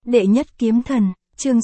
Đệ nhất kiếm thần, chương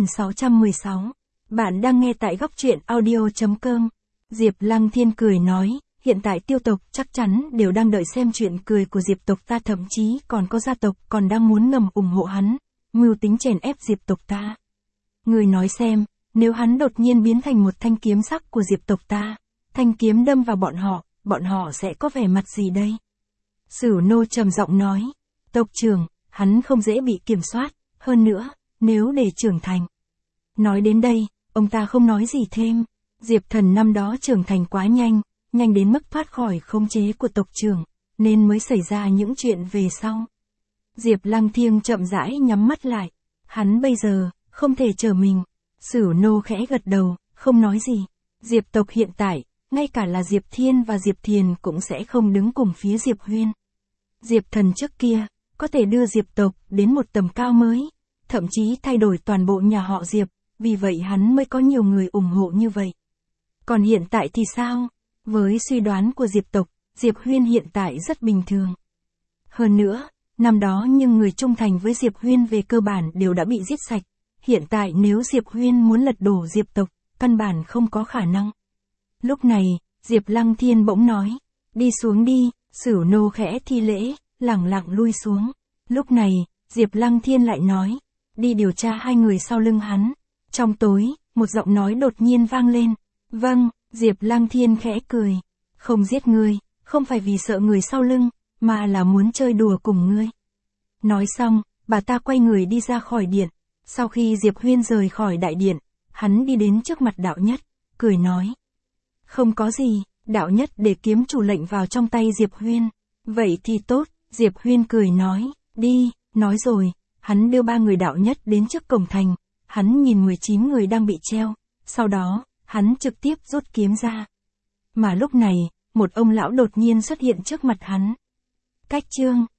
6616. Bạn đang nghe tại góc truyện audio.com. Diệp Lăng Thiên cười nói, hiện tại tiêu tộc chắc chắn đều đang đợi xem chuyện cười của Diệp tộc ta, thậm chí còn có gia tộc còn đang muốn ngầm ủng hộ hắn, mưu tính chèn ép Diệp tộc ta. Người nói xem, nếu hắn đột nhiên biến thành một thanh kiếm sắc của Diệp tộc ta, thanh kiếm đâm vào bọn họ sẽ có vẻ mặt gì đây? Sửu Nô trầm giọng nói, tộc trưởng, hắn không dễ bị kiểm soát, hơn nữa, nếu để trưởng thành. Nói đến đây, ông ta không nói gì thêm, Diệp Thần năm đó trưởng thành quá nhanh đến mức thoát khỏi khống chế của tộc trưởng, nên mới xảy ra những chuyện về sau. Diệp Lăng Thiên chậm rãi nhắm mắt lại, hắn bây giờ, không thể trở mình. Sửu Nô khẽ gật đầu, không nói gì. Diệp tộc hiện tại, ngay cả là Diệp Thiên và Diệp Thiền cũng sẽ không đứng cùng phía Diệp Huyên. Diệp Thần trước kia, có thể đưa Diệp tộc đến một tầm cao mới, thậm chí thay đổi toàn bộ nhà họ Diệp, vì vậy hắn mới có nhiều người ủng hộ như vậy. Còn hiện tại thì sao? Với suy đoán của Diệp tộc, Diệp Huyên hiện tại rất bình thường. Hơn nữa, năm đó nhưng người trung thành với Diệp Huyên về cơ bản đều đã bị giết sạch. Hiện tại nếu Diệp Huyên muốn lật đổ Diệp tộc, căn bản không có khả năng. Lúc này, Diệp Lăng Thiên bỗng nói, đi xuống đi. Sửu Nô khẽ thi lễ, lẳng lặng lui xuống. Lúc này, Diệp Lăng Thiên lại nói, đi điều tra hai người sau lưng hắn. Trong tối, một giọng nói đột nhiên vang lên. Vâng, Diệp Lăng Thiên khẽ cười. Không giết ngươi, không phải vì sợ người sau lưng, mà là muốn chơi đùa cùng ngươi. Nói xong, bà ta quay người đi ra khỏi điện. Sau khi Diệp Huyên rời khỏi đại điện, hắn đi đến trước mặt đạo nhất, cười nói. Không có gì, đạo nhất để kiếm chủ lệnh vào trong tay Diệp Huyên. Vậy thì tốt, Diệp Huyên cười nói, đi, nói rồi, hắn đưa 3 người đạo nhất đến trước cổng thành, hắn nhìn 19 người đang bị treo, sau đó, hắn trực tiếp rút kiếm ra. Mà lúc này, một ông lão đột nhiên xuất hiện trước mặt hắn. Cách chương